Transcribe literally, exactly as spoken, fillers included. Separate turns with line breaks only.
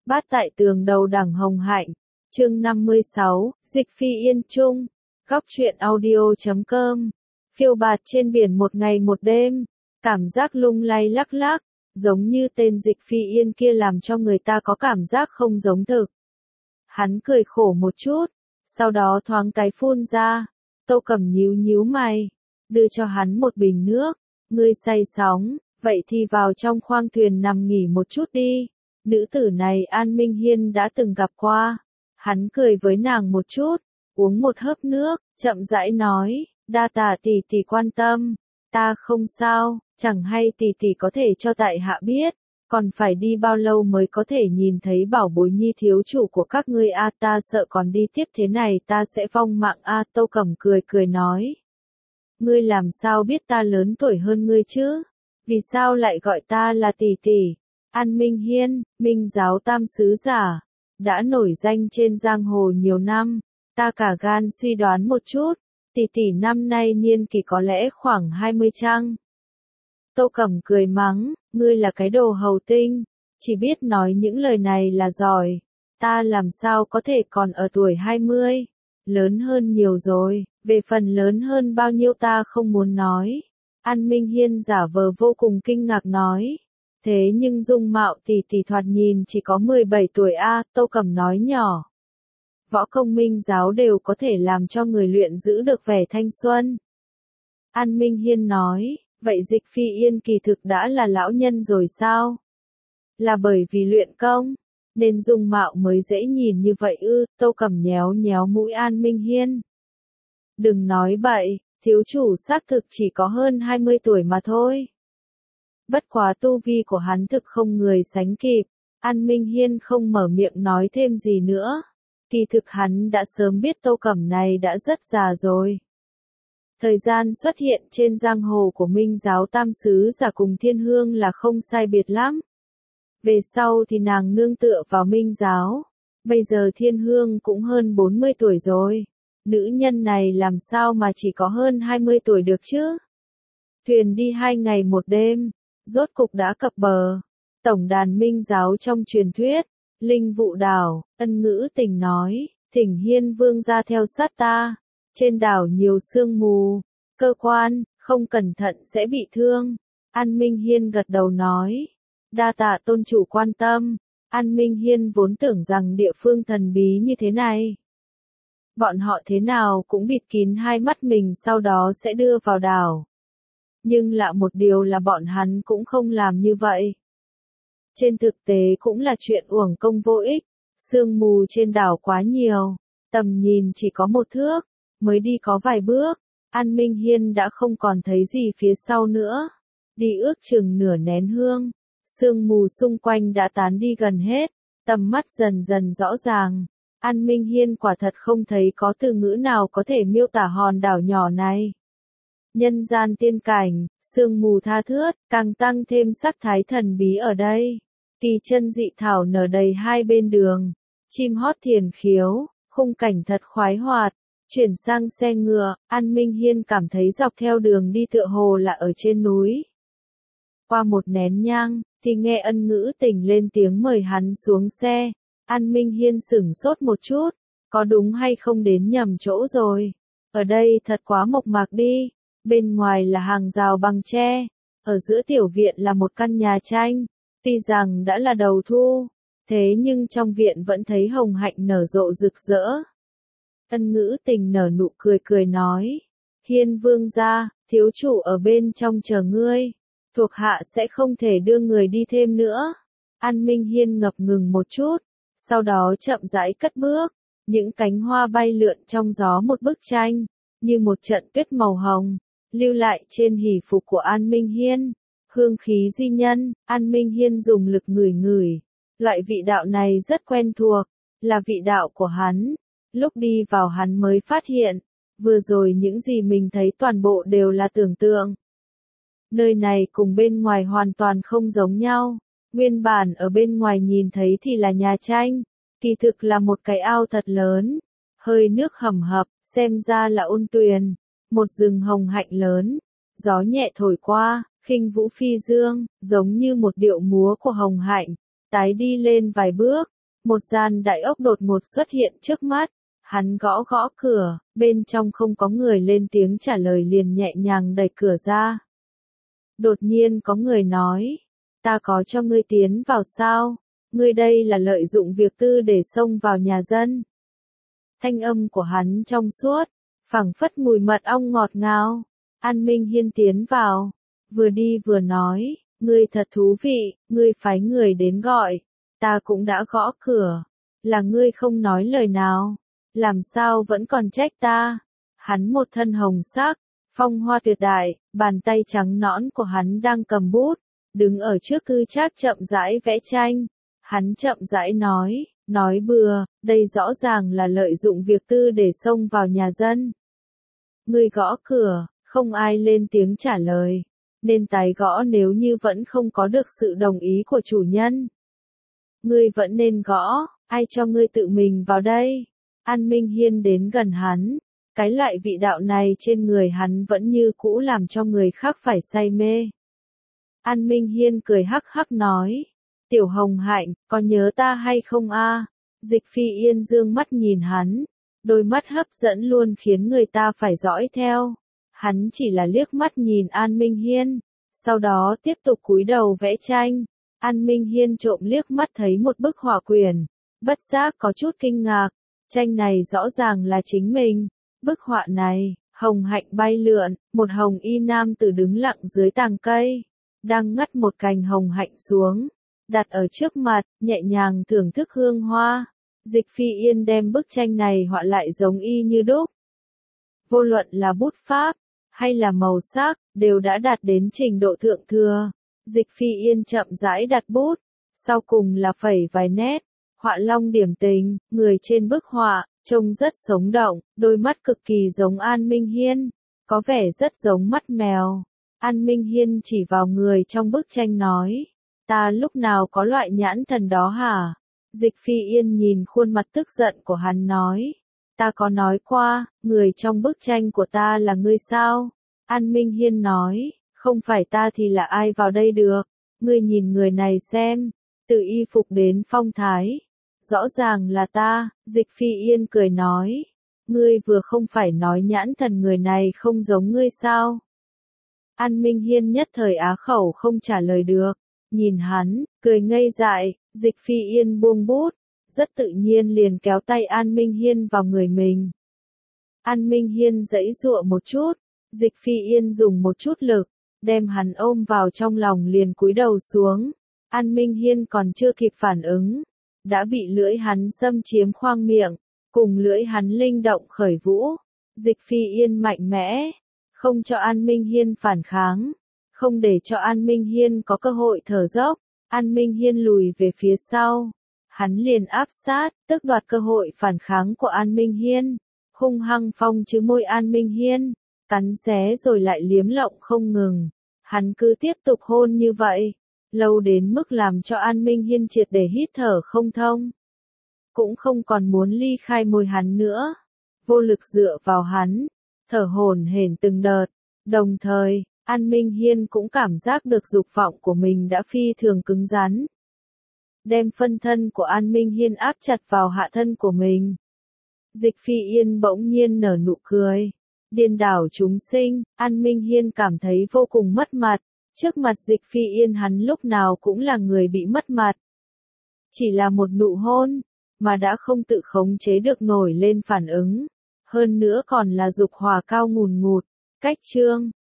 Bát tại tường đầu đằng hồng hạnh, chương năm mươi sáu, Dịch Phi Yên Trung, góc truyện audio chấm com, phiêu bạt trên biển một ngày một đêm, cảm giác lung lay lắc lắc, giống như tên Dịch Phi Yên kia làm cho người ta có cảm giác không giống thực. Hắn cười khổ một chút, sau đó thoáng cái phun ra, Tô Cẩm nhíu nhíu mày, đưa cho hắn một bình nước, ngươi say sóng, vậy thì vào trong khoang thuyền nằm nghỉ một chút đi. Nữ tử này An Minh Hiên đã từng gặp qua, hắn cười với nàng một chút, uống một hớp nước, chậm rãi nói, đa tạ tỷ tỷ quan tâm, ta không sao, chẳng hay tỷ tỷ có thể cho tại hạ biết, còn phải đi bao lâu mới có thể nhìn thấy bảo bối nhi thiếu chủ của các ngươi a, ta sợ còn đi tiếp thế này ta sẽ vong mạng a. Tô Cẩm cười cười nói, ngươi làm sao biết ta lớn tuổi hơn ngươi chứ, vì sao lại gọi ta là tỷ tỷ? An Minh Hiên, Minh giáo tam sứ giả, đã nổi danh trên giang hồ nhiều năm, ta cả gan suy đoán một chút, tỷ tỷ năm nay niên kỷ có lẽ khoảng hai mươi chăng? Tô Cẩm cười mắng, ngươi là cái đồ hầu tinh, chỉ biết nói những lời này là giỏi, ta làm sao có thể còn ở tuổi hai mươi, lớn hơn nhiều rồi, về phần lớn hơn bao nhiêu ta không muốn nói. An Minh Hiên giả vờ vô cùng kinh ngạc nói. Thế nhưng dung mạo tỷ tỷ thoạt nhìn chỉ có mười bảy tuổi a, Tô Cẩm nói nhỏ. Võ công Minh giáo đều có thể làm cho người luyện giữ được vẻ thanh xuân. An Minh Hiên nói, vậy Dịch Phi Yên kỳ thực đã là lão nhân rồi sao? Là bởi vì luyện công, nên dung mạo mới dễ nhìn như vậy ư? Tô Cẩm nhéo nhéo mũi An Minh Hiên. Đừng nói bậy, thiếu chủ xác thực chỉ có hơn hai mươi tuổi mà thôi. Bất quá tu vi của hắn thực không người sánh kịp, An Minh Hiên không mở miệng nói thêm gì nữa. Kỳ thực hắn đã sớm biết Tô Cẩm này đã rất già rồi. Thời gian xuất hiện trên giang hồ của Minh giáo tam sứ giả cùng Thiên Hương là không sai biệt lắm. Về sau thì nàng nương tựa vào Minh giáo, bây giờ Thiên Hương cũng hơn bốn mươi tuổi rồi. Nữ nhân này làm sao mà chỉ có hơn hai mươi tuổi được chứ? Thuyền đi hai ngày một đêm, rốt cục đã cập bờ. Tổng đàn Minh giáo trong truyền thuyết, Linh Vụ đảo, Ân Ngữ Tình nói, thỉnh Hiên Vương ra theo sát ta. Trên đảo nhiều sương mù, cơ quan, không cẩn thận sẽ bị thương. An Minh Hiên gật đầu nói, đa tạ tôn chủ quan tâm. An Minh Hiên vốn tưởng rằng địa phương thần bí như thế này, bọn họ thế nào cũng bịt kín hai mắt mình sau đó sẽ đưa vào đảo. Nhưng lạ một điều là bọn hắn cũng không làm như vậy. Trên thực tế cũng là chuyện uổng công vô ích, sương mù trên đảo quá nhiều, tầm nhìn chỉ có một thước, mới đi có vài bước, An Minh Hiên đã không còn thấy gì phía sau nữa. Đi ước chừng nửa nén hương, sương mù xung quanh đã tán đi gần hết, tầm mắt dần dần rõ ràng. An Minh Hiên quả thật không thấy có từ ngữ nào có thể miêu tả hòn đảo nhỏ này. Nhân gian tiên cảnh, sương mù tha thướt, càng tăng thêm sắc thái thần bí ở đây. Kỳ chân dị thảo nở đầy hai bên đường, chim hót thiền khiếu, khung cảnh thật khoái hoạt. Chuyển sang xe ngựa, An Minh Hiên cảm thấy dọc theo đường đi tựa hồ là ở trên núi. Qua một nén nhang, thì nghe Ân Ngữ Tình lên tiếng mời hắn xuống xe. An Minh Hiên sửng sốt một chút, có đúng hay không đến nhầm chỗ rồi. Ở đây thật quá mộc mạc đi, bên ngoài là hàng rào bằng tre, ở giữa tiểu viện là một căn nhà tranh, tuy rằng đã là đầu thu, thế nhưng trong viện vẫn thấy hồng hạnh nở rộ rực rỡ. Ân Ngữ Tình nở nụ cười cười nói, Hiên Vương gia, thiếu chủ ở bên trong chờ ngươi, thuộc hạ sẽ không thể đưa người đi thêm nữa. An Minh Hiên ngập ngừng một chút, sau đó chậm rãi cất bước, những cánh hoa bay lượn trong gió một bức tranh, như một trận tuyết màu hồng, lưu lại trên hỷ phục của An Minh Hiên. Hương khí di nhân, An Minh Hiên dùng lực ngửi ngửi, loại vị đạo này rất quen thuộc, là vị đạo của hắn. Lúc đi vào hắn mới phát hiện, vừa rồi những gì mình thấy toàn bộ đều là tưởng tượng. Nơi này cùng bên ngoài hoàn toàn không giống nhau. Nguyên bản ở bên ngoài nhìn thấy thì là nhà tranh, kỳ thực là một cái ao thật lớn, hơi nước hầm hập, xem ra là ôn tuyền, một rừng hồng hạnh lớn, gió nhẹ thổi qua, khinh vũ phi dương, giống như một điệu múa của hồng hạnh, tái đi lên vài bước, một gian đại ốc đột ngột xuất hiện trước mắt. Hắn gõ gõ cửa, bên trong không có người lên tiếng trả lời liền nhẹ nhàng đẩy cửa ra. Đột nhiên có người nói, ta có cho ngươi tiến vào sao? Ngươi đây là lợi dụng việc tư để xông vào nhà dân. Thanh âm của hắn trong suốt, phảng phất mùi mật ong ngọt ngào. An Minh Hiên tiến vào, vừa đi vừa nói, ngươi thật thú vị, ngươi phái người đến gọi, ta cũng đã gõ cửa, là ngươi không nói lời nào, làm sao vẫn còn trách ta? Hắn một thân hồng sắc, phong hoa tuyệt đại, bàn tay trắng nõn của hắn đang cầm bút, đứng ở trước cư trác chậm rãi vẽ tranh. Hắn chậm rãi nói, nói bừa, đây rõ ràng là lợi dụng việc tư để xông vào nhà dân. Ngươi gõ cửa, không ai lên tiếng trả lời, nên tái gõ nếu như vẫn không có được sự đồng ý của chủ nhân. Ngươi vẫn nên gõ, ai cho ngươi tự mình vào đây? An Minh Hiên đến gần hắn, cái loại vị đạo này trên người hắn vẫn như cũ làm cho người khác phải say mê. An Minh Hiên cười hắc hắc nói, Tiểu Hồng Hạnh, có nhớ ta hay không a? Dịch Phi Yên dương mắt nhìn hắn, đôi mắt hấp dẫn luôn khiến người ta phải dõi theo. Hắn chỉ là liếc mắt nhìn An Minh Hiên, sau đó tiếp tục cúi đầu vẽ tranh. An Minh Hiên trộm liếc mắt thấy một bức họa quyển, bất giác có chút kinh ngạc, tranh này rõ ràng là chính mình. Bức họa này, hồng hạnh bay lượn, một hồng y nam tử đứng lặng dưới tàng cây, đang ngắt một cành hồng hạnh xuống, đặt ở trước mặt, nhẹ nhàng thưởng thức hương hoa. Dịch Phi Yên đem bức tranh này họa lại giống y như đúc. Vô luận là bút pháp, hay là màu sắc, đều đã đạt đến trình độ thượng thừa. Dịch Phi Yên chậm rãi đặt bút, sau cùng là phẩy vài nét, họa long điểm tình, người trên bức họa, trông rất sống động, đôi mắt cực kỳ giống An Minh Hiên, có vẻ rất giống mắt mèo. An Minh Hiên chỉ vào người trong bức tranh nói, ta lúc nào có loại nhãn thần đó hả? Dịch Phi Yên nhìn khuôn mặt tức giận của hắn nói, ta có nói qua, người trong bức tranh của ta là ngươi sao? An Minh Hiên nói, không phải ta thì là ai vào đây được, ngươi nhìn người này xem, từ y phục đến phong thái, rõ ràng là ta. Dịch Phi Yên cười nói, ngươi vừa không phải nói nhãn thần người này không giống ngươi sao? An Minh Hiên nhất thời á khẩu không trả lời được, nhìn hắn, cười ngây dại. Dịch Phi Yên buông bút, rất tự nhiên liền kéo tay An Minh Hiên vào người mình. An Minh Hiên giãy giụa một chút, Dịch Phi Yên dùng một chút lực, đem hắn ôm vào trong lòng liền cúi đầu xuống. An Minh Hiên còn chưa kịp phản ứng, đã bị lưỡi hắn xâm chiếm khoang miệng, cùng lưỡi hắn linh động khởi vũ. Dịch Phi Yên mạnh mẽ, không cho An Minh Hiên phản kháng, không để cho An Minh Hiên có cơ hội thở dốc. An Minh Hiên lùi về phía sau, hắn liền áp sát, tước đoạt cơ hội phản kháng của An Minh Hiên, hung hăng phong chứ môi An Minh Hiên, cắn xé rồi lại liếm lộng không ngừng. Hắn cứ tiếp tục hôn như vậy, lâu đến mức làm cho An Minh Hiên triệt để hít thở không thông, cũng không còn muốn ly khai môi hắn nữa, vô lực dựa vào hắn, thở hổn hển từng đợt. Đồng thời, An Minh Hiên cũng cảm giác được dục vọng của mình đã phi thường cứng rắn. Đem phân thân của An Minh Hiên áp chặt vào hạ thân của mình. Dịch Phi Yên bỗng nhiên nở nụ cười. Điên đảo chúng sinh, An Minh Hiên cảm thấy vô cùng mất mặt. Trước mặt Dịch Phi Yên hắn lúc nào cũng là người bị mất mặt. Chỉ là một nụ hôn, mà đã không tự khống chế được nổi lên phản ứng. Hơn nữa còn là dục hỏa cao ngùn ngụt. Cách chương